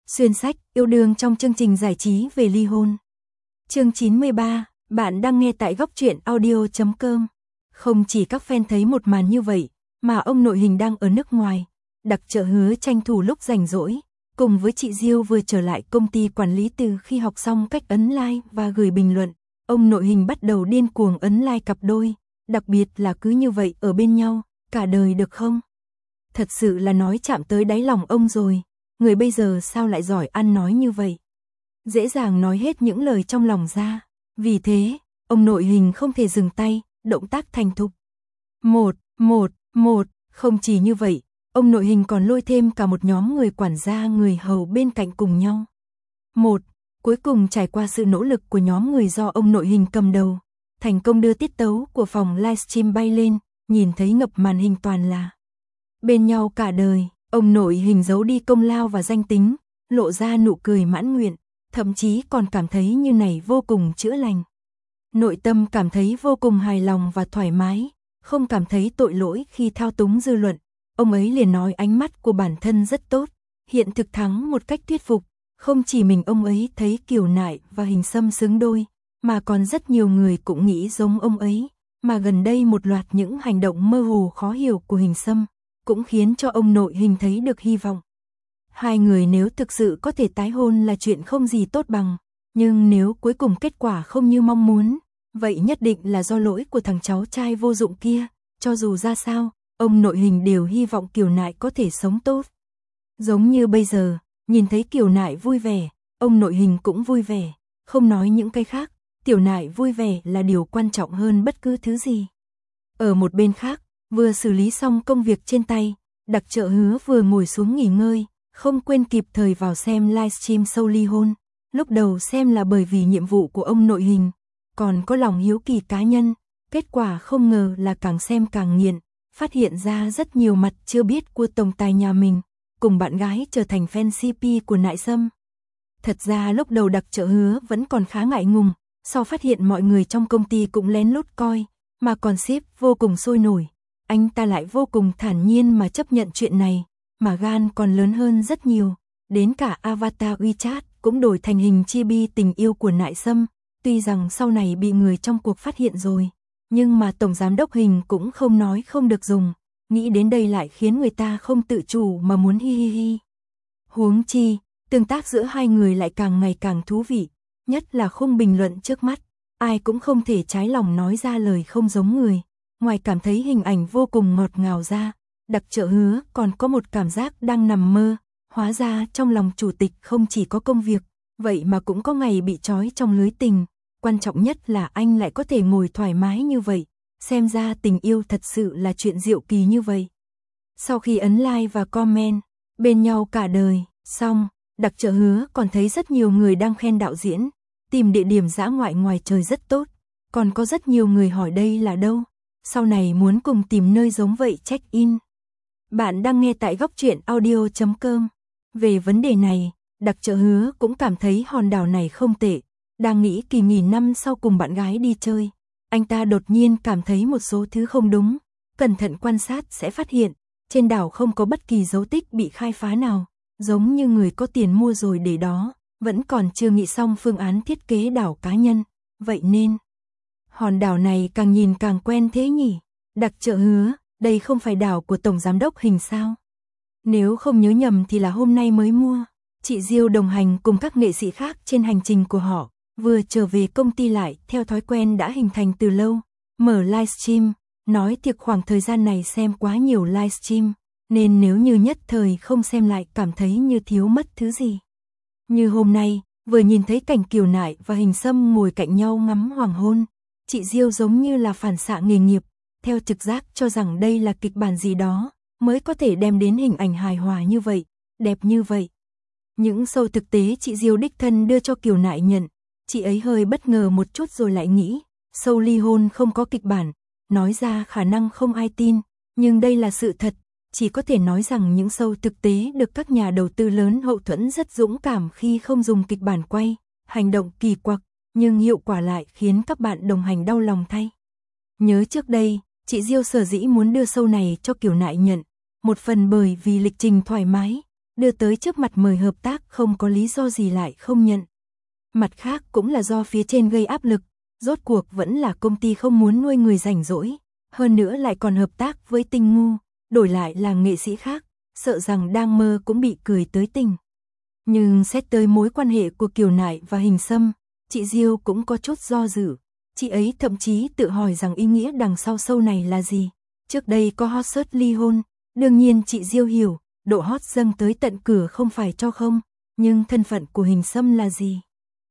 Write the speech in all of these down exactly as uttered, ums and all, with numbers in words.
Xuyên sách, yêu đương trong chương trình giải trí về ly hôn. Chương chín mươi ba, bạn đang nghe tại góc truyện audio chấm com. Không chỉ các fan thấy một màn như vậy, mà ông nội hình đang ở nước ngoài. Đặc trợ Hứa tranh thủ lúc rảnh rỗi, cùng với chị Diêu vừa trở lại công ty quản lý từ khi học xong cách ấn like và gửi bình luận. Ông nội hình bắt đầu điên cuồng ấn like cặp đôi, đặc biệt là cứ như vậy ở bên nhau, cả đời được không? Thật sự là nói chạm tới đáy lòng ông rồi. Người bây giờ sao lại giỏi ăn nói như vậy? Dễ dàng nói hết những lời trong lòng ra. Vì thế, ông nội hình không thể dừng tay, động tác thành thục. Một, một, một, không chỉ như vậy, ông nội hình còn lôi thêm cả một nhóm người quản gia người hầu bên cạnh cùng nhau. Một, cuối cùng trải qua sự nỗ lực của nhóm người do ông nội hình cầm đầu, thành công đưa tiết tấu của phòng livestream bay lên, nhìn thấy ngập màn hình toàn là bên nhau cả đời. Ông nội hình giấu đi công lao và danh tính, lộ ra nụ cười mãn nguyện, thậm chí còn cảm thấy như này vô cùng chữa lành. Nội tâm cảm thấy vô cùng hài lòng và thoải mái, không cảm thấy tội lỗi khi thao túng dư luận. Ông ấy liền nói ánh mắt của bản thân rất tốt, hiện thực thắng một cách thuyết phục. Không chỉ mình ông ấy thấy Kiều Nại và Hình Sâm xứng đôi, mà còn rất nhiều người cũng nghĩ giống ông ấy. Mà gần đây một loạt những hành động mơ hồ khó hiểu của Hình Sâm cũng khiến cho ông nội hình thấy được hy vọng. Hai người nếu thực sự có thể tái hôn là chuyện không gì tốt bằng, nhưng nếu cuối cùng kết quả không như mong muốn, vậy nhất định là do lỗi của thằng cháu trai vô dụng kia. Cho dù ra sao, ông nội hình đều hy vọng Kiều Nại có thể sống tốt. Giống như bây giờ, nhìn thấy Kiều Nại vui vẻ, ông nội hình cũng vui vẻ, không nói những cái khác, Tiểu Nại vui vẻ là điều quan trọng hơn bất cứ thứ gì. Ở một bên khác, vừa xử lý xong công việc trên tay, đặc trợ Hứa vừa ngồi xuống nghỉ ngơi, không quên kịp thời vào xem livestream show ly hôn. Lúc đầu xem là bởi vì nhiệm vụ của ông nội hình, còn có lòng hiếu kỳ cá nhân, kết quả không ngờ là càng xem càng nghiện, phát hiện ra rất nhiều mặt chưa biết của tổng tài nhà mình, cùng bạn gái trở thành fan xê pê của Nại Sâm. Thật ra lúc đầu đặc trợ Hứa vẫn còn khá ngại ngùng, sau phát hiện mọi người trong công ty cũng lén lút coi, mà còn ship vô cùng sôi nổi. Anh ta lại vô cùng thản nhiên mà chấp nhận chuyện này, mà gan còn lớn hơn rất nhiều, đến cả avatar WeChat cũng đổi thành hình chibi tình yêu của Nại Sâm, tuy rằng sau này bị người trong cuộc phát hiện rồi, nhưng mà tổng giám đốc hình cũng không nói không được dùng, nghĩ đến đây lại khiến người ta không tự chủ mà muốn hi hi hi. Huống chi, tương tác giữa hai người lại càng ngày càng thú vị, nhất là khung bình luận trước mắt, ai cũng không thể trái lòng nói ra lời không giống người. Ngoài cảm thấy hình ảnh vô cùng ngọt ngào ra, đặc trợ Hứa còn có một cảm giác đang nằm mơ, hóa ra trong lòng chủ tịch không chỉ có công việc, vậy mà cũng có ngày bị trói trong lưới tình, quan trọng nhất là anh lại có thể ngồi thoải mái như vậy, xem ra tình yêu thật sự là chuyện diệu kỳ như vậy. Sau khi ấn like và comment, bên nhau cả đời, xong, đặc trợ Hứa còn thấy rất nhiều người đang khen đạo diễn, tìm địa điểm dã ngoại ngoài trời rất tốt, còn có rất nhiều người hỏi đây là đâu. Sau này muốn cùng tìm nơi giống vậy check-in. Bạn đang nghe tại góc truyện audio chấm com. Về vấn đề này, đặc trợ Hứa cũng cảm thấy hòn đảo này không tệ. Đang nghĩ kỳ nghỉ năm sau cùng bạn gái đi chơi. Anh ta đột nhiên cảm thấy một số thứ không đúng. Cẩn thận quan sát sẽ phát hiện, trên đảo không có bất kỳ dấu tích bị khai phá nào. Giống như người có tiền mua rồi để đó, vẫn còn chưa nghĩ xong phương án thiết kế đảo cá nhân. Vậy nên hòn đảo này càng nhìn càng quen thế nhỉ? Đặc trợ Hứa, đây không phải đảo của tổng giám đốc hình sao? Nếu không nhớ nhầm thì là hôm nay mới mua. Chị Diêu đồng hành cùng các nghệ sĩ khác trên hành trình của họ, vừa trở về công ty lại theo thói quen đã hình thành từ lâu, mở livestream, nói thiệt khoảng thời gian này xem quá nhiều livestream, nên nếu như nhất thời không xem lại cảm thấy như thiếu mất thứ gì. Như hôm nay, vừa nhìn thấy cảnh Kiều Nại và Hình Sâm ngồi cạnh nhau ngắm hoàng hôn, chị Diêu giống như là phản xạ nghề nghiệp, theo trực giác cho rằng đây là kịch bản gì đó, mới có thể đem đến hình ảnh hài hòa như vậy, đẹp như vậy. Những show thực tế chị Diêu đích thân đưa cho Kiều Nại nhận, chị ấy hơi bất ngờ một chút rồi lại nghĩ, show ly hôn không có kịch bản, nói ra khả năng không ai tin, nhưng đây là sự thật, chỉ có thể nói rằng những show thực tế được các nhà đầu tư lớn hậu thuẫn rất dũng cảm khi không dùng kịch bản quay, hành động kỳ quặc, nhưng hiệu quả lại khiến các bạn đồng hành đau lòng thay. Nhớ trước đây, chị Diêu sở dĩ muốn đưa show này cho Kiều Nại nhận, một phần bởi vì lịch trình thoải mái, đưa tới trước mặt mời hợp tác không có lý do gì lại không nhận. Mặt khác cũng là do phía trên gây áp lực, rốt cuộc vẫn là công ty không muốn nuôi người rảnh rỗi, hơn nữa lại còn hợp tác với Tinh Ngu, đổi lại là nghệ sĩ khác, sợ rằng đang mơ cũng bị cười tới tỉnh. Nhưng xét tới mối quan hệ của Kiều Nại và Hình Sâm, chị Diêu cũng có chút do dự. Chị ấy thậm chí tự hỏi rằng ý nghĩa đằng sau show này là gì. Trước đây có hot search ly hôn, đương nhiên chị Diêu hiểu, độ hot dâng tới tận cửa không phải cho không, nhưng thân phận của Hình Sâm là gì?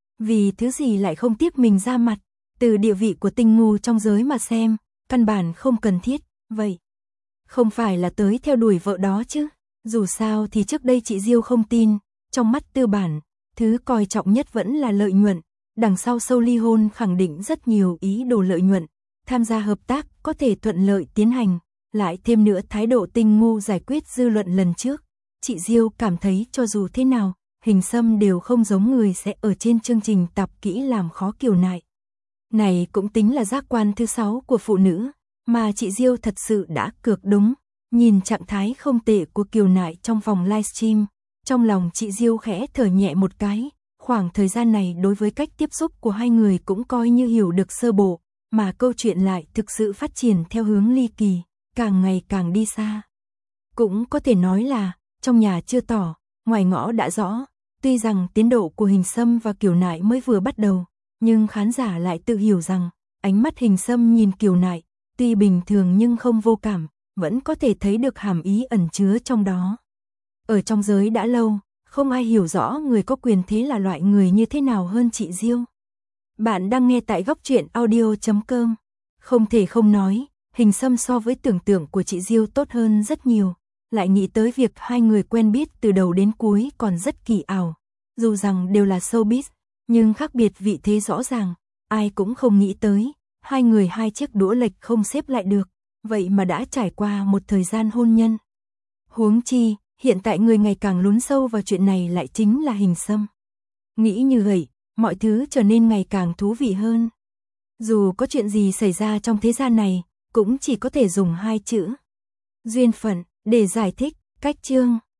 Vì thứ gì lại không tiếp mình ra mặt, từ địa vị của Tinh Ngu trong giới mà xem, căn bản không cần thiết, vậy. Không phải là tới theo đuổi vợ đó chứ, dù sao thì trước đây chị Diêu không tin, trong mắt tư bản, thứ coi trọng nhất vẫn là lợi nhuận, đằng sau show ly hôn khẳng định rất nhiều ý đồ lợi nhuận, tham gia hợp tác có thể thuận lợi tiến hành, lại thêm nữa thái độ Tinh Ngu giải quyết dư luận lần trước, chị Diêu cảm thấy cho dù thế nào, Hình Sâm đều không giống người sẽ ở trên chương trình tập kỹ làm khó Kiều Nại. Này cũng tính là giác quan thứ sáu của phụ nữ, mà chị Diêu thật sự đã cược đúng, nhìn trạng thái không tệ của Kiều Nại trong vòng livestream, trong lòng chị Diêu khẽ thở nhẹ một cái, khoảng thời gian này đối với cách tiếp xúc của hai người cũng coi như hiểu được sơ bộ, mà câu chuyện lại thực sự phát triển theo hướng ly kỳ, càng ngày càng đi xa. Cũng có thể nói là, trong nhà chưa tỏ, ngoài ngõ đã rõ, tuy rằng tiến độ của Hình Sâm và Kiều Nại mới vừa bắt đầu, nhưng khán giả lại tự hiểu rằng, ánh mắt Hình Sâm nhìn Kiều Nại, tuy bình thường nhưng không vô cảm, vẫn có thể thấy được hàm ý ẩn chứa trong đó. Ở trong giới đã lâu, không ai hiểu rõ người có quyền thế là loại người như thế nào hơn chị Diêu. Bạn đang nghe tại góc truyện audio chấm com. Không thể không nói, Hình Sâm so với tưởng tượng của chị Diêu tốt hơn rất nhiều. Lại nghĩ tới việc hai người quen biết từ đầu đến cuối còn rất kỳ ảo. Dù rằng đều là showbiz, nhưng khác biệt vị thế rõ ràng, ai cũng không nghĩ tới. Hai người hai chiếc đũa lệch không xếp lại được, vậy mà đã trải qua một thời gian hôn nhân. Huống chi, hiện tại người ngày càng lún sâu vào chuyện này lại chính là Hình Sâm. Nghĩ như vậy, mọi thứ trở nên ngày càng thú vị hơn. Dù có chuyện gì xảy ra trong thế gian này, cũng chỉ có thể dùng hai chữ duyên phận để giải thích. Cách chương